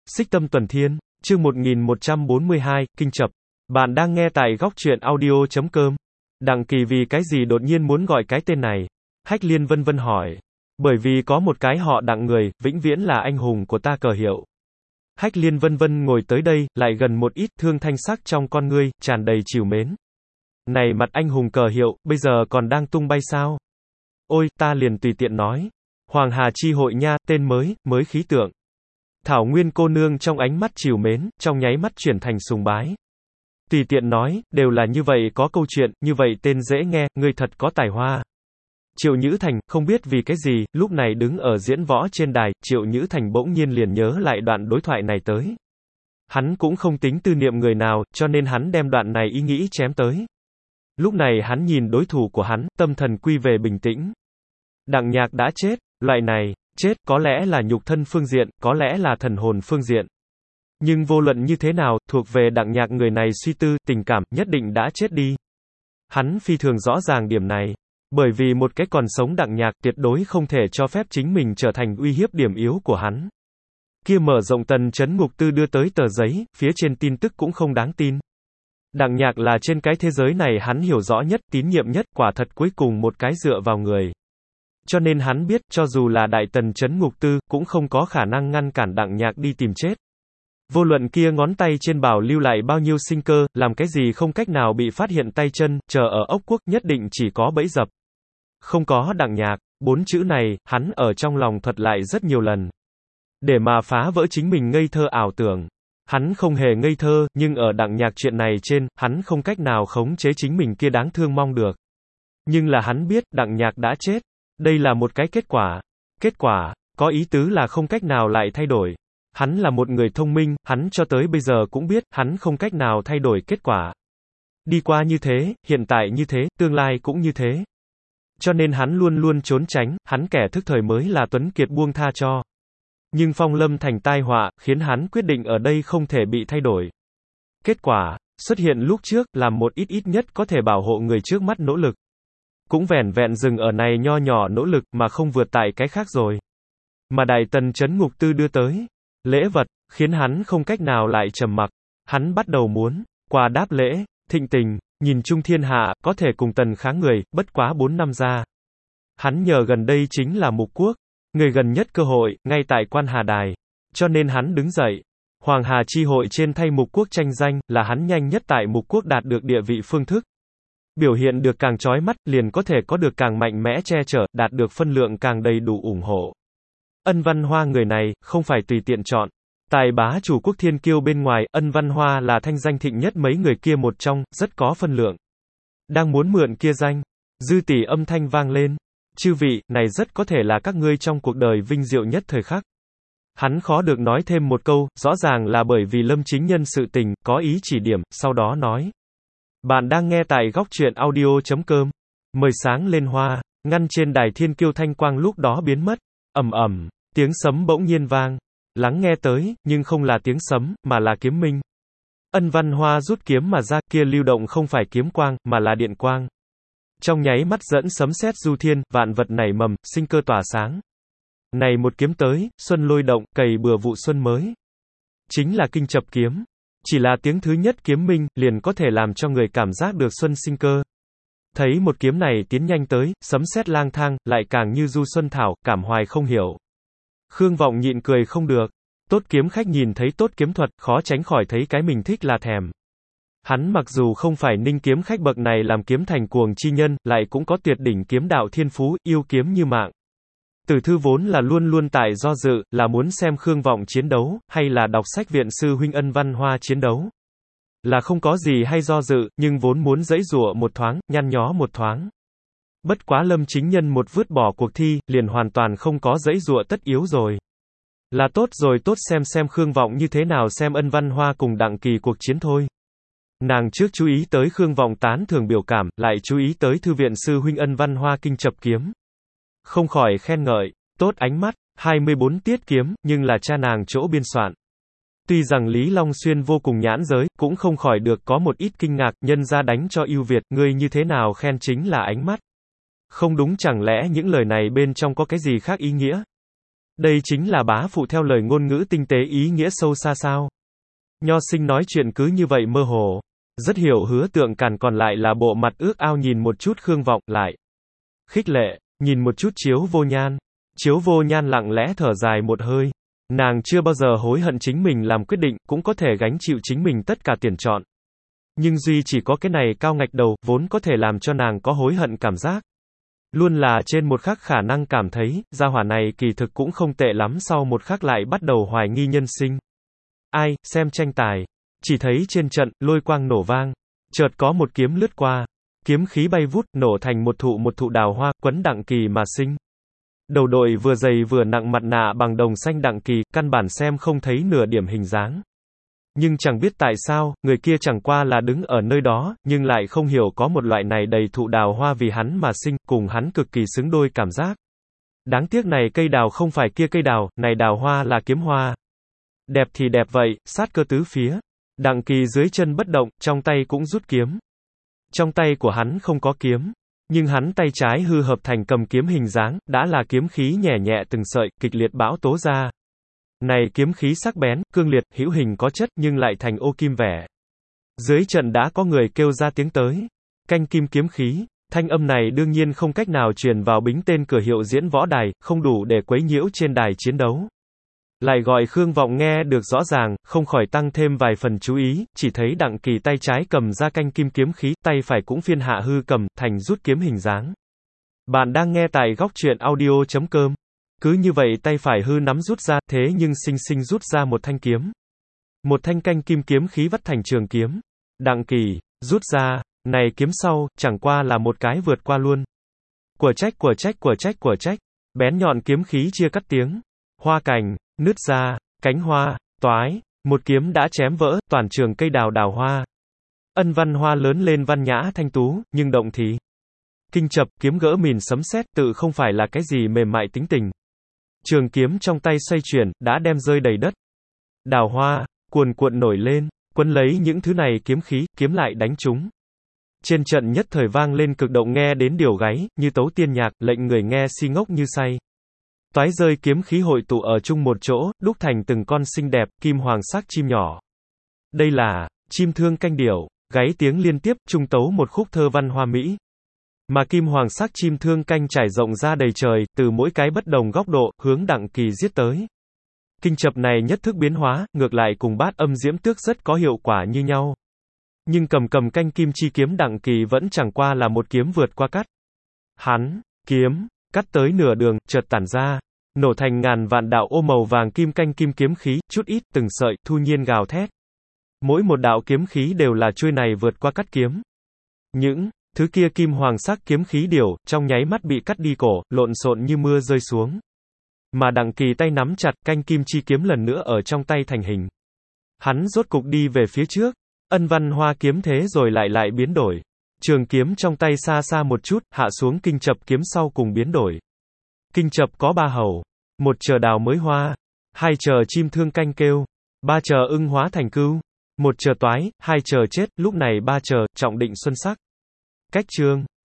Xích Tâm Tuần Thiên, chương 1142, Kinh Chập. Bạn đang nghe tại góc truyện audio.com. Đặng Kỳ vì cái gì đột nhiên muốn gọi cái tên này? Hách Liên vân vân hỏi. Bởi vì có một cái họ Đặng người, vĩnh viễn là anh hùng của ta cờ hiệu. Hách Liên vân vân ngồi tới đây, lại gần một ít, thương thanh sắc trong con ngươi, tràn đầy trìu mến. Này mặt anh hùng cờ hiệu, bây giờ còn đang tung bay sao? Ôi, ta liền tùy tiện nói. Hoàng Hà chi hội nha, tên mới khí tượng. Thảo Nguyên cô nương trong ánh mắt trìu mến, trong nháy mắt chuyển thành sùng bái. Tùy tiện nói, đều là như vậy có câu chuyện, như vậy tên dễ nghe, ngươi thật có tài hoa. Triệu Nhữ Thành, không biết vì cái gì, lúc này đứng ở diễn võ trên đài, Triệu Nhữ Thành bỗng nhiên liền nhớ lại đoạn đối thoại này tới. Hắn cũng không tính tư niệm người nào, cho nên hắn đem đoạn này ý nghĩ chém tới. Lúc này hắn nhìn đối thủ của hắn, tâm thần quy về bình tĩnh. Đặng Nhạc đã chết, loại này, chết, có lẽ là nhục thân phương diện, có lẽ là thần hồn phương diện. Nhưng vô luận như thế nào, thuộc về Đặng Nhạc người này suy tư, tình cảm, nhất định đã chết đi. Hắn phi thường rõ ràng điểm này. Bởi vì một cái còn sống Đặng Nhạc tuyệt đối không thể cho phép chính mình trở thành uy hiếp điểm yếu của hắn. Kia mở rộng Tần Chấn Ngục Tư đưa tới tờ giấy, phía trên tin tức cũng không đáng tin. Đặng Nhạc là trên cái thế giới này hắn hiểu rõ nhất, tín nhiệm nhất, quả thật cuối cùng một cái dựa vào người. Cho nên hắn biết, cho dù là Đại Tần Chấn Ngục Tư, cũng không có khả năng ngăn cản Đặng Nhạc đi tìm chết. Vô luận kia ngón tay trên bảo lưu lại bao nhiêu sinh cơ, làm cái gì không cách nào bị phát hiện tay chân, chờ ở ốc quốc nhất định chỉ có bẫy dập. Không có Đặng Nhạc, 4 chữ này, hắn ở trong lòng thuật lại rất nhiều lần. Để mà phá vỡ chính mình ngây thơ ảo tưởng. Hắn không hề ngây thơ, nhưng ở Đặng Nhạc chuyện này trên, hắn không cách nào khống chế chính mình kia đáng thương mong được. Nhưng là hắn biết, Đặng Nhạc đã chết. Đây là một cái kết quả. Kết quả, có ý tứ là không cách nào lại thay đổi. Hắn là một người thông minh, hắn cho tới bây giờ cũng biết, hắn không cách nào thay đổi kết quả. Đi qua như thế, hiện tại như thế, tương lai cũng như thế. Cho nên hắn luôn luôn trốn tránh, hắn kẻ thức thời mới là Tuấn Kiệt buông tha cho. Nhưng phong lâm thành tai họa, khiến hắn quyết định ở đây không thể bị thay đổi. Kết quả, xuất hiện lúc trước, làm một ít nhất có thể bảo hộ người trước mắt nỗ lực. Cũng vẻn vẹn dừng ở này nho nhỏ nỗ lực, mà không vượt tại cái khác rồi. Mà Đại Tần Chấn Ngục Tư đưa tới lễ vật, khiến hắn không cách nào lại trầm mặc. Hắn bắt đầu muốn qua đáp lễ, thịnh tình, nhìn chung thiên hạ, có thể cùng Tần kháng người, bất quá 4 năm ra. Hắn nhờ gần đây chính là Mục Quốc, người gần nhất cơ hội, ngay tại Quan Hà Đài. Cho nên hắn đứng dậy. Hoàng Hà chi hội trên thay Mục Quốc tranh danh, là hắn nhanh nhất tại Mục Quốc đạt được địa vị phương thức. Biểu hiện được càng chói mắt, liền có thể có được càng mạnh mẽ che chở, đạt được phân lượng càng đầy đủ ủng hộ. Ân Văn Hoa người này, không phải tùy tiện chọn. Tài bá chủ quốc thiên kiêu bên ngoài, Ân Văn Hoa là thanh danh thịnh nhất mấy người kia một trong, rất có phân lượng. Đang muốn mượn kia danh. Dư tỷ âm thanh vang lên. Chư vị, này rất có thể là các ngươi trong cuộc đời vinh diệu nhất thời khắc. Hắn khó được nói thêm một câu, rõ ràng là bởi vì Lâm Chính Nhân sự tình, có ý chỉ điểm, sau đó nói. Bạn đang nghe tại góc truyện audio.com. Mời sáng lên hoa, ngăn trên đài thiên kiêu thanh quang lúc đó biến mất. Ầm ầm, tiếng sấm bỗng nhiên vang. Lắng nghe tới, nhưng không là tiếng sấm, mà là kiếm minh. Ân Văn Hoa rút kiếm mà ra, kia lưu động không phải kiếm quang, mà là điện quang. Trong nháy mắt dẫn sấm sét du thiên, vạn vật nảy mầm, sinh cơ tỏa sáng. Này một kiếm tới, xuân lôi động, cày bừa vụ xuân mới. Chính là Kinh Chập kiếm. Chỉ là tiếng thứ nhất kiếm minh, liền có thể làm cho người cảm giác được xuân sinh cơ. Thấy một kiếm này tiến nhanh tới, sấm sét lang thang, lại càng như du xuân thảo, cảm hoài không hiểu. Khương Vọng nhịn cười không được. Tốt kiếm khách nhìn thấy tốt kiếm thuật, khó tránh khỏi thấy cái mình thích là thèm. Hắn mặc dù không phải ninh kiếm khách bậc này làm kiếm thành cuồng chi nhân, lại cũng có tuyệt đỉnh kiếm đạo thiên phú, yêu kiếm như mạng. Tử thư vốn là luôn luôn tại do dự, là muốn xem Khương Vọng chiến đấu, hay là đọc sách viện sư huynh Ân Văn Hoa chiến đấu. Là không có gì hay do dự, nhưng vốn muốn giãy giụa một thoáng, nhăn nhó một thoáng. Bất quá Lâm Chính Nhân một vứt bỏ cuộc thi, liền hoàn toàn không có giãy giụa tất yếu rồi. Là tốt rồi, tốt xem Khương Vọng như thế nào, xem Ân Văn Hoa cùng Đặng Kỳ cuộc chiến thôi. Nàng trước chú ý tới Khương Vọng tán thưởng biểu cảm, lại chú ý tới thư viện sư huynh Ân Văn Hoa kinh chập kiếm. Không khỏi khen ngợi, tốt ánh mắt, 24 tiết kiếm, nhưng là cha nàng chỗ biên soạn. Tuy rằng Lý Long Xuyên vô cùng nhãn giới, cũng không khỏi được có một ít kinh ngạc, nhân ra đánh cho ưu việt, ngươi như thế nào khen chính là ánh mắt. Không đúng, chẳng lẽ những lời này bên trong có cái gì khác ý nghĩa? Đây chính là bá phụ theo lời ngôn ngữ tinh tế ý nghĩa sâu xa sao. Nho Sinh nói chuyện cứ như vậy mơ hồ. Rất hiểu Hứa Tượng Càn, còn lại là bộ mặt ước ao nhìn một chút Khương Vọng, lại khích lệ, nhìn một chút Chiếu Vô Nhan. Chiếu Vô Nhan lặng lẽ thở dài một hơi. Nàng chưa bao giờ hối hận chính mình làm quyết định, cũng có thể gánh chịu chính mình tất cả tiền trọn. Nhưng duy chỉ có cái này cao ngạch đầu, vốn có thể làm cho nàng có hối hận cảm giác. Luôn là trên một khắc khả năng cảm thấy, gia hỏa này kỳ thực cũng không tệ lắm, sau một khắc lại bắt đầu hoài nghi nhân sinh. Ai, xem tranh tài. Chỉ thấy trên trận, lôi quang nổ vang. Chợt có một kiếm lướt qua. Kiếm khí bay vút, nổ thành một thụ đào hoa, quấn Đặng Kỳ mà sinh. Đầu đội vừa dày vừa nặng mặt nạ bằng đồng xanh Đặng Kỳ, căn bản xem không thấy nửa điểm hình dáng. Nhưng chẳng biết tại sao, người kia chẳng qua là đứng ở nơi đó, nhưng lại không hiểu có một loại này đầy thụ đào hoa vì hắn mà sinh, cùng hắn cực kỳ xứng đôi cảm giác. Đáng tiếc này cây đào không phải kia cây đào, này đào hoa là kiếm hoa. Đẹp thì đẹp vậy, sát cơ tứ phía. Đặng Kỳ dưới chân bất động, trong tay cũng rút kiếm. Trong tay của hắn không có kiếm, nhưng hắn tay trái hư hợp thành cầm kiếm hình dáng, đã là kiếm khí nhẹ nhẹ từng sợi, kịch liệt bão tố ra. Này kiếm khí sắc bén, cương liệt, hữu hình có chất nhưng lại thành ô kim vẻ. Dưới trận đã có người kêu ra tiếng tới. Canh kim kiếm khí. Thanh âm này đương nhiên không cách nào truyền vào bính tên cửa hiệu diễn võ đài, không đủ để quấy nhiễu trên đài chiến đấu. Lại gọi Khương Vọng nghe được rõ ràng, không khỏi tăng thêm vài phần chú ý, chỉ thấy Đặng Kỳ tay trái cầm ra canh kim kiếm khí, tay phải cũng phiên hạ hư cầm, thành rút kiếm hình dáng. Bạn đang nghe tại góc truyện audio.com. Cứ như vậy tay phải hư nắm rút ra, thế nhưng sinh sinh rút ra một thanh kiếm. Một thanh canh kim kiếm khí vắt thành trường kiếm. Đặng Kỳ, rút ra, này kiếm sau, chẳng qua là một cái vượt qua luôn. Của trách. Bén nhọn kiếm khí chia cắt tiếng. Hoa cành, nứt ra, cánh hoa, toái. Một kiếm đã chém vỡ, toàn trường cây đào hoa. Ân văn hoa lớn lên văn nhã thanh tú, nhưng động thì kinh chập, kiếm gỡ mìn sấm sét, tự không phải là cái gì mềm mại tính tình. Trường kiếm trong tay xoay chuyển, đã đem rơi đầy đất. Đào hoa, cuồn cuộn nổi lên, quấn lấy những thứ này kiếm khí, kiếm lại đánh chúng. Trên trận nhất thời vang lên cực động nghe đến điều gáy, như tấu tiên nhạc, lệnh người nghe si ngốc như say. Toái rơi kiếm khí hội tụ ở chung một chỗ, đúc thành từng con xinh đẹp, kim hoàng sắc chim nhỏ. Đây là chim thương canh điểu, gáy tiếng liên tiếp, trung tấu một khúc thơ văn hoa mỹ. Mà kim hoàng sắc chim thương canh trải rộng ra đầy trời, từ mỗi cái bất đồng góc độ, hướng Đặng Kỳ giết tới. Kinh chập này nhất thức biến hóa, ngược lại cùng bát âm diễm tước rất có hiệu quả như nhau. Nhưng cầm canh kim chi kiếm Đặng Kỳ vẫn chẳng qua là một kiếm vượt qua cắt. Hắn, kiếm, cắt tới nửa đường, chợt tản ra, nổ thành ngàn vạn đạo ô màu vàng kim canh kim kiếm khí, chút ít, từng sợi, thu nhiên gào thét. Mỗi một đạo kiếm khí đều là chuôi này vượt qua cắt kiếm. Những thứ kia kim hoàng sắc kiếm khí điểu, trong nháy mắt bị cắt đi cổ, lộn xộn như mưa rơi xuống. Mà Đặng Kỳ tay nắm chặt, canh kim chi kiếm lần nữa ở trong tay thành hình. Hắn rốt cục đi về phía trước, ân văn hoa kiếm thế rồi lại biến đổi. Trường kiếm trong tay xa xa một chút, hạ xuống kinh chập kiếm sau cùng biến đổi. Kinh chập có 3 hầu. 1 chờ đào mới hoa. 2 chờ chim thương canh kêu. 3 chờ ưng hóa thành cưu. 1 chờ toái, 2 chờ chết, lúc này 3 chờ, trọng định xuân sắc. Cách chương.